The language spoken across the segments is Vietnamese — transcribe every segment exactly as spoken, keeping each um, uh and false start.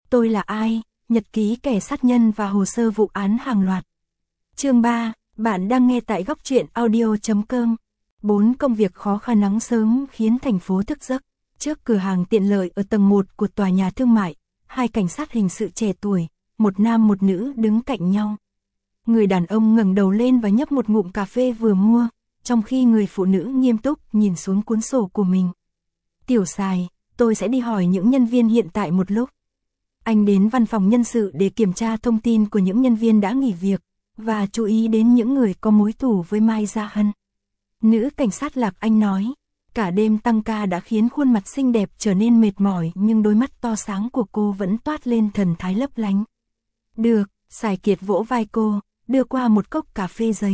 Tôi là ai? Nhật ký kẻ sát nhân và hồ sơ vụ án hàng loạt. Chương ba, bạn đang nghe tại góc truyện audio chấm com. Bốn công việc khó khăn nắng sớm khiến thành phố thức giấc. Trước cửa hàng tiện lợi ở tầng một của tòa nhà thương mại, hai cảnh sát hình sự trẻ tuổi, một nam một nữ đứng cạnh nhau. Người đàn ông ngẩng đầu lên và nhấp một ngụm cà phê vừa mua, trong khi người phụ nữ nghiêm túc nhìn xuống cuốn sổ của mình. Tiểu Sài, tôi sẽ đi hỏi những nhân viên hiện tại một lúc. Anh đến văn phòng nhân sự để kiểm tra thông tin của những nhân viên đã nghỉ việc, và chú ý đến những người có mối thù với Mai Gia Hân. Nữ cảnh sát Lạc Anh nói, cả đêm tăng ca đã khiến khuôn mặt xinh đẹp trở nên mệt mỏi, nhưng đôi mắt to sáng của cô vẫn toát lên thần thái lấp lánh. Được, Sài Kiệt vỗ vai cô, đưa qua một cốc cà phê giấy.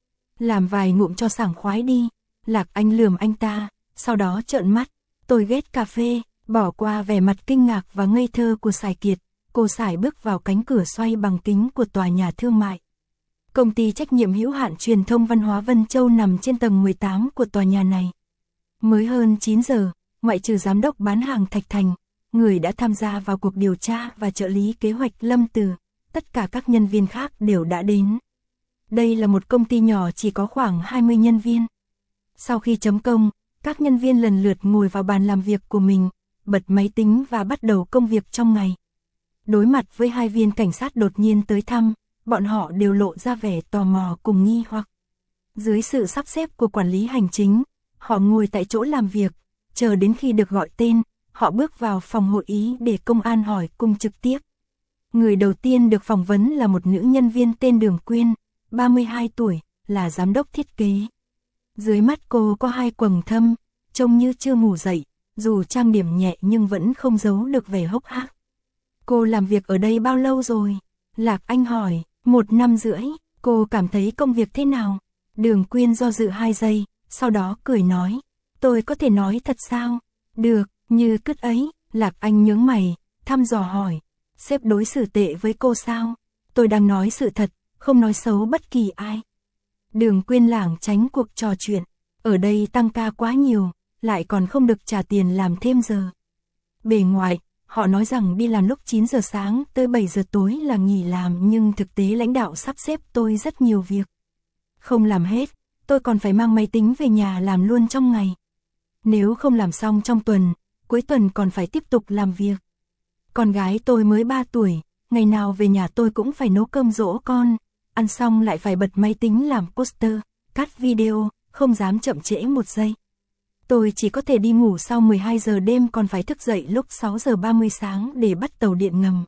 Làm vài ngụm cho sảng khoái đi. Lạc Anh lườm anh ta, sau đó trợn mắt. Tôi ghét cà phê. Bỏ qua vẻ mặt kinh ngạc và ngây thơ của Sài Kiệt, cô sải bước vào cánh cửa xoay bằng kính của tòa nhà thương mại. Công ty trách nhiệm hữu hạn truyền thông văn hóa Vân Châu nằm trên tầng mười tám của tòa nhà này. Mới hơn chín giờ, ngoại trừ giám đốc bán hàng Thạch Thành, người đã tham gia vào cuộc điều tra, và trợ lý kế hoạch Lâm Từ, tất cả các nhân viên khác đều đã đến. Đây là một công ty nhỏ chỉ có khoảng hai mươi nhân viên. Sau khi chấm công, các nhân viên lần lượt ngồi vào bàn làm việc của mình, bật máy tính và bắt đầu công việc trong ngày. Đối mặt với hai viên cảnh sát đột nhiên tới thăm, bọn họ đều lộ ra vẻ tò mò cùng nghi hoặc. Dưới sự sắp xếp của quản lý hành chính, họ ngồi tại chỗ làm việc, chờ đến khi được gọi tên, họ bước vào phòng hội ý để công an hỏi cung trực tiếp. Người đầu tiên được phỏng vấn là một nữ nhân viên tên Đường Quyên, ba mươi hai tuổi, là giám đốc thiết kế. Dưới mắt cô có hai quầng thâm, trông như chưa ngủ dậy, dù trang điểm nhẹ nhưng vẫn không giấu được vẻ hốc hác. Cô làm việc ở đây bao lâu rồi? Lạc Anh hỏi. Một năm rưỡi. Cô cảm thấy công việc thế nào? Đường Quyên do dự hai giây, sau đó cười nói. Tôi có thể nói thật sao? Được, như cứt ấy. Lạc Anh nhướng mày, thăm dò hỏi. Sếp đối xử tệ với cô sao? Tôi đang nói sự thật, không nói xấu bất kỳ ai. Đường Quyên lảng tránh cuộc trò chuyện. Ở đây tăng ca quá nhiều, lại còn không được trả tiền làm thêm giờ. Bề ngoài, họ nói rằng đi làm lúc chín giờ sáng tới bảy giờ tối là nghỉ làm, nhưng thực tế lãnh đạo sắp xếp tôi rất nhiều việc. Không làm hết, tôi còn phải mang máy tính về nhà làm luôn trong ngày. Nếu không làm xong trong tuần, cuối tuần còn phải tiếp tục làm việc. Con gái tôi mới ba tuổi, ngày nào về nhà tôi cũng phải nấu cơm dỗ con, ăn xong lại phải bật máy tính làm poster, cắt video, không dám chậm trễ một giây. Tôi chỉ có thể đi ngủ sau mười hai giờ đêm, còn phải thức dậy lúc sáu giờ ba mươi sáng để bắt tàu điện ngầm.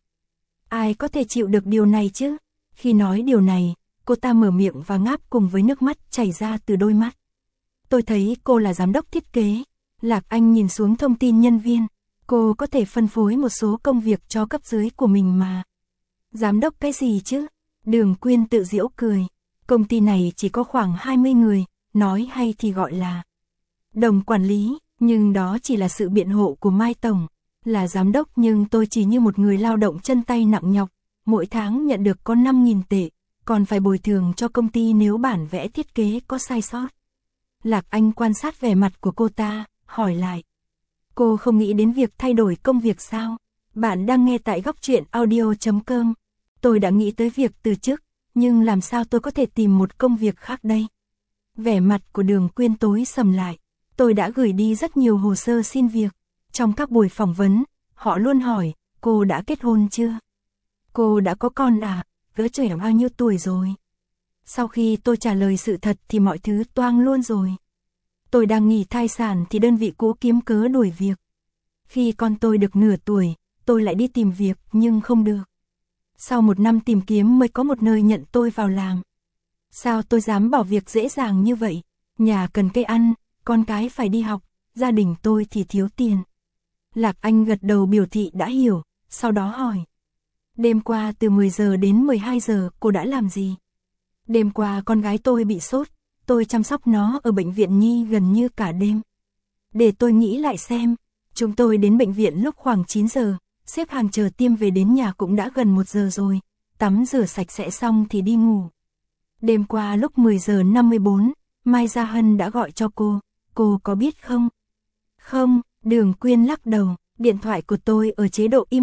Ai có thể chịu được điều này chứ? Khi nói điều này, cô ta mở miệng và ngáp cùng với nước mắt chảy ra từ đôi mắt. Tôi thấy cô là giám đốc thiết kế. Lạc Anh nhìn xuống thông tin nhân viên. Cô có thể phân phối một số công việc cho cấp dưới của mình mà. Giám đốc cái gì chứ? Đường Quyên tự giễu cười. Công ty này chỉ có khoảng hai mươi người, nói hay thì gọi là đồng quản lý, nhưng đó chỉ là sự biện hộ của Mai Tổng. Là giám đốc nhưng tôi chỉ như một người lao động chân tay nặng nhọc, mỗi tháng nhận được có năm nghìn tệ, còn phải bồi thường cho công ty nếu bản vẽ thiết kế có sai sót. Lạc Anh quan sát vẻ mặt của cô ta, hỏi lại. Cô không nghĩ đến việc thay đổi công việc sao? Bạn đang nghe tại góc truyện audio chấm com. Tôi đã nghĩ tới việc từ chức, nhưng làm sao tôi có thể tìm một công việc khác đây? Vẻ mặt của Đường Quyên tối sầm lại. Tôi đã gửi đi rất nhiều hồ sơ xin việc. Trong các buổi phỏng vấn, họ luôn hỏi, cô đã kết hôn chưa? Cô đã có con à? Gỡ trẻ bao nhiêu tuổi rồi? Sau khi tôi trả lời sự thật thì mọi thứ toang luôn rồi. Tôi đang nghỉ thai sản thì đơn vị cũ kiếm cớ đuổi việc. Khi con tôi được nửa tuổi, tôi lại đi tìm việc nhưng không được. Sau một năm tìm kiếm mới có một nơi nhận tôi vào làm. Sao tôi dám bỏ việc dễ dàng như vậy? Nhà cần cây ăn, con cái phải đi học, gia đình tôi thì thiếu tiền. Lạc Anh gật đầu biểu thị đã hiểu, sau đó hỏi. Đêm qua từ mười giờ đến mười hai giờ cô đã làm gì? Đêm qua con gái tôi bị sốt, tôi chăm sóc nó ở bệnh viện Nhi gần như cả đêm. Để tôi nghĩ lại xem, chúng tôi đến bệnh viện lúc khoảng chín giờ, xếp hàng chờ tiêm, về đến nhà cũng đã gần một giờ rồi, tắm rửa sạch sẽ xong thì đi ngủ. Đêm qua lúc mười giờ năm mươi bốn, Mai Gia Hân đã gọi cho cô, cô có biết không? Không, Đường Quyên lắc đầu, điện thoại của tôi ở chế độ im lặng,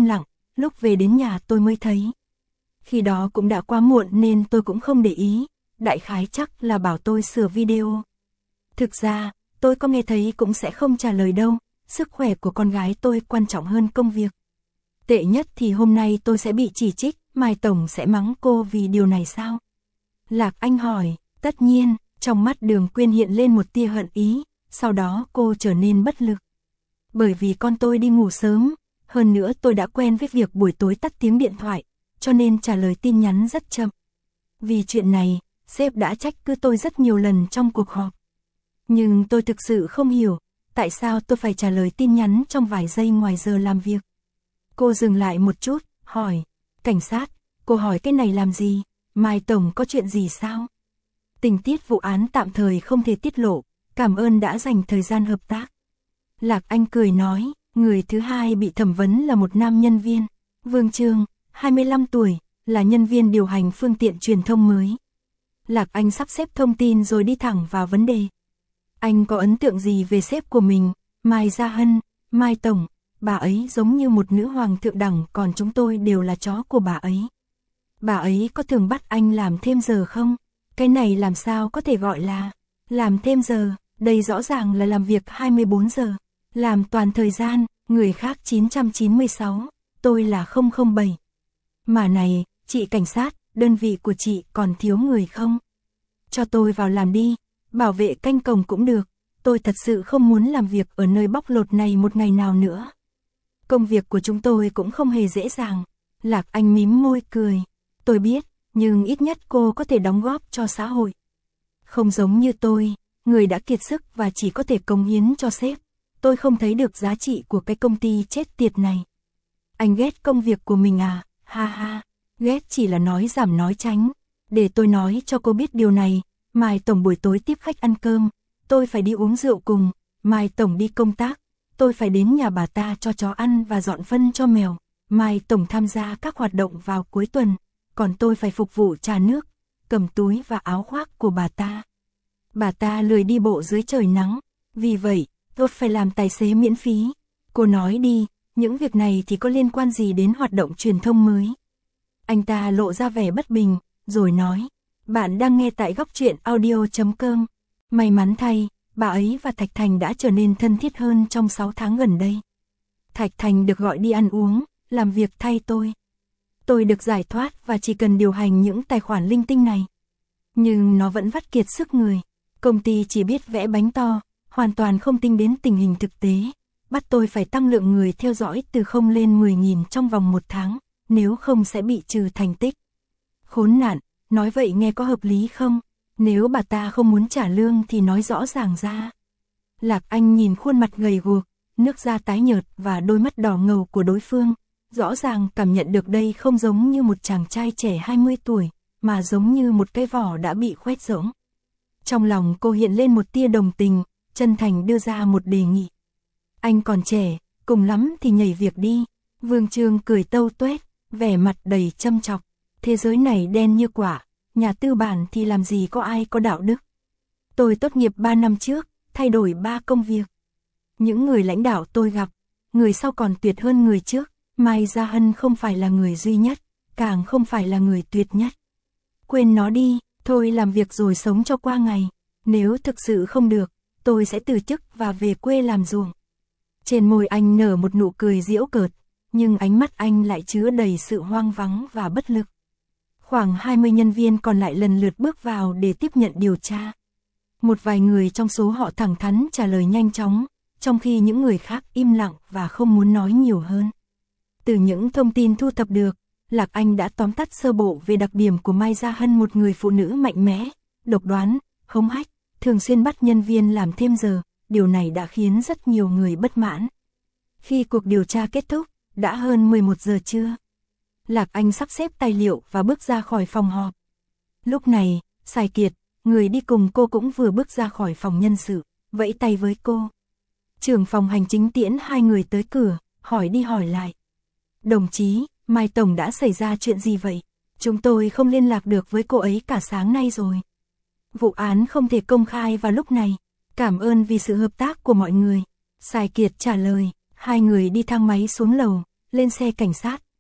lúc về đến nhà tôi mới thấy. Khi đó cũng đã quá muộn nên tôi cũng không để ý, đại khái chắc là bảo tôi sửa video. Thực ra, tôi có nghe thấy cũng sẽ không trả lời đâu, sức khỏe của con gái tôi quan trọng hơn công việc. Tệ nhất thì hôm nay tôi sẽ bị chỉ trích, Mai Tổng sẽ mắng cô vì điều này sao? Lạc Anh hỏi, tất nhiên, trong mắt Đường Quyên hiện lên một tia hận ý, sau đó cô trở nên bất lực. Bởi vì con tôi đi ngủ sớm, hơn nữa tôi đã quen với việc buổi tối tắt tiếng điện thoại, cho nên trả lời tin nhắn rất chậm. Vì chuyện này, sếp đã trách cứ tôi rất nhiều lần trong cuộc họp. Nhưng tôi thực sự không hiểu, tại sao tôi phải trả lời tin nhắn trong vài giây ngoài giờ làm việc. Cô dừng lại một chút, hỏi, cảnh sát, cô hỏi cái này làm gì, Mai Tổng có chuyện gì sao? Tình tiết vụ án tạm thời không thể tiết lộ, cảm ơn đã dành thời gian hợp tác. Lạc Anh cười nói, người thứ hai bị thẩm vấn là một nam nhân viên, Vương Trương, hai mươi lăm tuổi, là nhân viên điều hành phương tiện truyền thông mới. Lạc Anh sắp xếp thông tin rồi đi thẳng vào vấn đề. Anh có ấn tượng gì về sếp của mình, Mai Gia Hân, Mai Tổng, bà ấy giống như một nữ hoàng thượng đẳng còn chúng tôi đều là chó của bà ấy. Bà ấy có thường bắt anh làm thêm giờ không? Cái này làm sao có thể gọi là làm thêm giờ, đây rõ ràng là làm việc hai mươi bốn giờ, làm toàn thời gian, người khác chín trăm chín mươi sáu, tôi là không không bảy. Mà này, chị cảnh sát, đơn vị của chị còn thiếu người không? Cho tôi vào làm đi, bảo vệ canh cổng cũng được, tôi thật sự không muốn làm việc ở nơi bóc lột này một ngày nào nữa. Công việc của chúng tôi cũng không hề dễ dàng. Lạc Anh mím môi cười, tôi biết, nhưng ít nhất cô có thể đóng góp cho xã hội. Không giống như tôi, người đã kiệt sức và chỉ có thể cống hiến cho sếp, tôi không thấy được giá trị của cái công ty chết tiệt này. Anh ghét công việc của mình à, ha ha, ghét chỉ là nói giảm nói tránh. Để tôi nói cho cô biết điều này, Mai Tổng buổi tối tiếp khách ăn cơm, tôi phải đi uống rượu cùng, Mai Tổng đi công tác, tôi phải đến nhà bà ta cho chó ăn và dọn phân cho mèo, Mai Tổng tham gia các hoạt động vào cuối tuần, còn tôi phải phục vụ trà nước, cầm túi và áo khoác của bà ta. Bà ta lười đi bộ dưới trời nắng, vì vậy, tôi phải làm tài xế miễn phí. Cô nói đi, những việc này thì có liên quan gì đến hoạt động truyền thông mới? Anh ta lộ ra vẻ bất bình, rồi nói, bạn đang nghe tại góc truyện audio chấm com. May mắn thay, bà ấy và Thạch Thành đã trở nên thân thiết hơn trong sáu tháng gần đây. Thạch Thành được gọi đi ăn uống, làm việc thay tôi. Tôi được giải thoát và chỉ cần điều hành những tài khoản linh tinh này. Nhưng nó vẫn vắt kiệt sức người. Công ty chỉ biết vẽ bánh to, hoàn toàn không tính đến tình hình thực tế. Bắt tôi phải tăng lượng người theo dõi từ không lên mười nghìn trong vòng một tháng, nếu không sẽ bị trừ thành tích. Khốn nạn, nói vậy nghe có hợp lý không? Nếu bà ta không muốn trả lương thì nói rõ ràng ra. Lạc Anh nhìn khuôn mặt gầy guộc, nước da tái nhợt và đôi mắt đỏ ngầu của đối phương. Rõ ràng cảm nhận được đây không giống như một chàng trai trẻ hai mươi tuổi, mà giống như một cái vỏ đã bị khoét rỗng. Trong lòng cô hiện lên một tia đồng tình, chân thành đưa ra một đề nghị. Anh còn trẻ, cùng lắm thì nhảy việc đi. Vương Trương cười tâu tuét, vẻ mặt đầy châm chọc. Thế giới này đen như quả, nhà tư bản thì làm gì có ai có đạo đức. Tôi tốt nghiệp ba năm trước, thay đổi ba công việc. Những người lãnh đạo tôi gặp, người sau còn tuyệt hơn người trước. Mai Gia Hân không phải là người duy nhất, càng không phải là người tuyệt nhất. Quên nó đi, thôi làm việc rồi sống cho qua ngày. Nếu thực sự không được, tôi sẽ từ chức và về quê làm ruộng. Trên môi anh nở một nụ cười giễu cợt, nhưng ánh mắt anh lại chứa đầy sự hoang vắng và bất lực. Khoảng hai mươi nhân viên còn lại lần lượt bước vào để tiếp nhận điều tra. Một vài người trong số họ thẳng thắn trả lời nhanh chóng, trong khi những người khác im lặng và không muốn nói nhiều hơn. Từ những thông tin thu thập được, Lạc Anh đã tóm tắt sơ bộ về đặc điểm của Mai Gia Hân, một người phụ nữ mạnh mẽ, độc đoán, hống hách, thường xuyên bắt nhân viên làm thêm giờ. Điều này đã khiến rất nhiều người bất mãn. Khi cuộc điều tra kết thúc, đã hơn mười một giờ trưa. Lạc Anh sắp xếp tài liệu và bước ra khỏi phòng họp. Lúc này, Sài Kiệt, người đi cùng cô cũng vừa bước ra khỏi phòng nhân sự, vẫy tay với cô. Trưởng phòng hành chính tiễn hai người tới cửa, hỏi đi hỏi lại. Đồng chí, Mai Tổng đã xảy ra chuyện gì vậy? Chúng tôi không liên lạc được với cô ấy cả sáng nay rồi. Vụ án không thể công khai vào lúc này. Cảm ơn vì sự hợp tác của mọi người. Sài Kiệt trả lời, hai người đi thang máy xuống lầu, lên xe cảnh sát.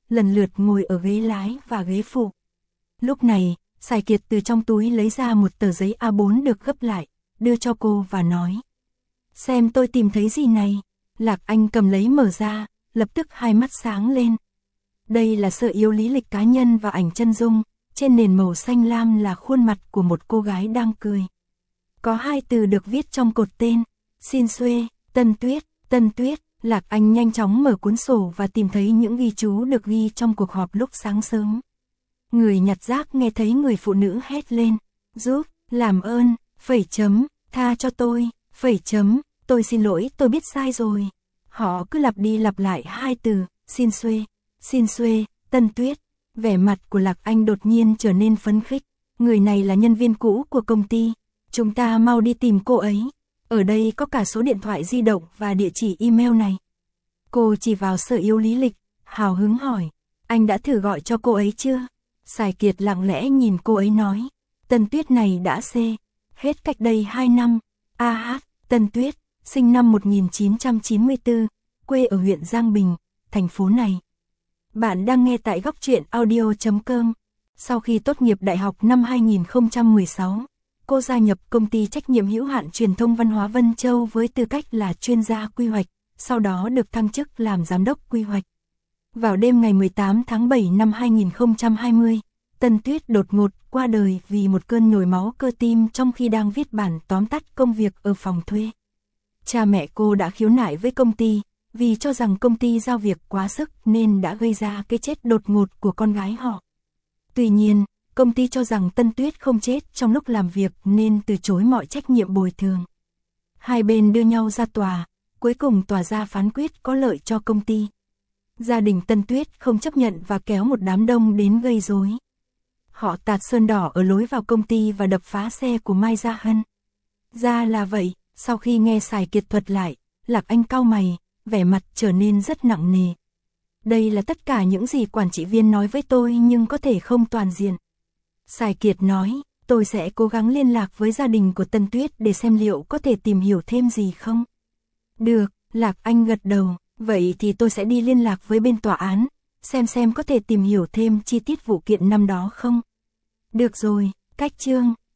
lần lượt ngồi ở ghế lái và ghế phụ. Lúc này, Sài Kiệt từ trong túi lấy ra một tờ giấy A bốn được gấp lại, đưa cho cô và nói. Xem tôi tìm thấy gì này. Lạc Anh cầm lấy mở ra, lập tức hai mắt sáng lên. Đây là sơ yếu lý lịch cá nhân và ảnh chân dung, trên nền màu xanh lam là khuôn mặt của một cô gái đang cười. Có hai từ được viết trong cột tên, Xin Xuê, Tân Tuyết, Tân Tuyết. Lạc Anh nhanh chóng mở cuốn sổ và tìm thấy những ghi chú được ghi trong cuộc họp lúc sáng sớm. Người nhặt rác nghe thấy người phụ nữ hét lên, giúp, làm ơn, phẩy chấm, tha cho tôi, phẩy chấm, tôi xin lỗi, tôi biết sai rồi. Họ cứ lặp đi lặp lại hai từ, Xin Xuê, Xin Xuê, Tân Tuyết. Vẻ mặt của Lạc Anh đột nhiên trở nên phấn khích. Người này là nhân viên cũ của công ty. Chúng ta mau đi tìm cô ấy. Ở đây có cả số điện thoại di động và địa chỉ email này. Cô chỉ vào sơ yếu lý lịch, hào hứng hỏi. Anh đã thử gọi cho cô ấy chưa? Sài Kiệt lặng lẽ nhìn cô ấy nói. Tân Tuyết này đã xê. Hết cách đây hai năm. A hát, Tân Tuyết, sinh năm một nghìn chín trăm chín mươi tư, quê ở huyện Giang Bình, thành phố này. Bạn đang nghe tại góc truyện audio chấm com. Sau khi tốt nghiệp đại học năm hai nghìn không trăm mười sáu, cô gia nhập công ty trách nhiệm hữu hạn truyền thông văn hóa Vân Châu với tư cách là chuyên gia quy hoạch, sau đó được thăng chức làm giám đốc quy hoạch. Vào đêm ngày mười tám tháng bảy năm hai nghìn không trăm hai mươi, Tân Tuyết đột ngột qua đời vì một cơn nhồi máu cơ tim trong khi đang viết bản tóm tắt công việc ở phòng thuê. Cha mẹ cô đã khiếu nại với công ty, vì cho rằng công ty giao việc quá sức nên đã gây ra cái chết đột ngột của con gái họ. Tuy nhiên, công ty cho rằng Tân Tuyết không chết trong lúc làm việc nên từ chối mọi trách nhiệm bồi thường. Hai bên đưa nhau ra tòa, cuối cùng tòa ra phán quyết có lợi cho công ty. Gia đình Tân Tuyết không chấp nhận và kéo một đám đông đến gây rối. Họ tạt sơn đỏ ở lối vào công ty và đập phá xe của Mai Gia Hân. Ra là vậy, sau khi nghe Sài Kiệt thuật lại, Lạc Anh cau mày, vẻ mặt trở nên rất nặng nề. Đây là tất cả những gì quản trị viên nói với tôi nhưng có thể không toàn diện. Sài Kiệt nói, tôi sẽ cố gắng liên lạc với gia đình của Tân Tuyết để xem liệu có thể tìm hiểu thêm gì không. Được, Lạc Anh gật đầu, vậy thì tôi sẽ đi liên lạc với bên tòa án, xem xem có thể tìm hiểu thêm chi tiết vụ kiện năm đó không. Được rồi, cách chương,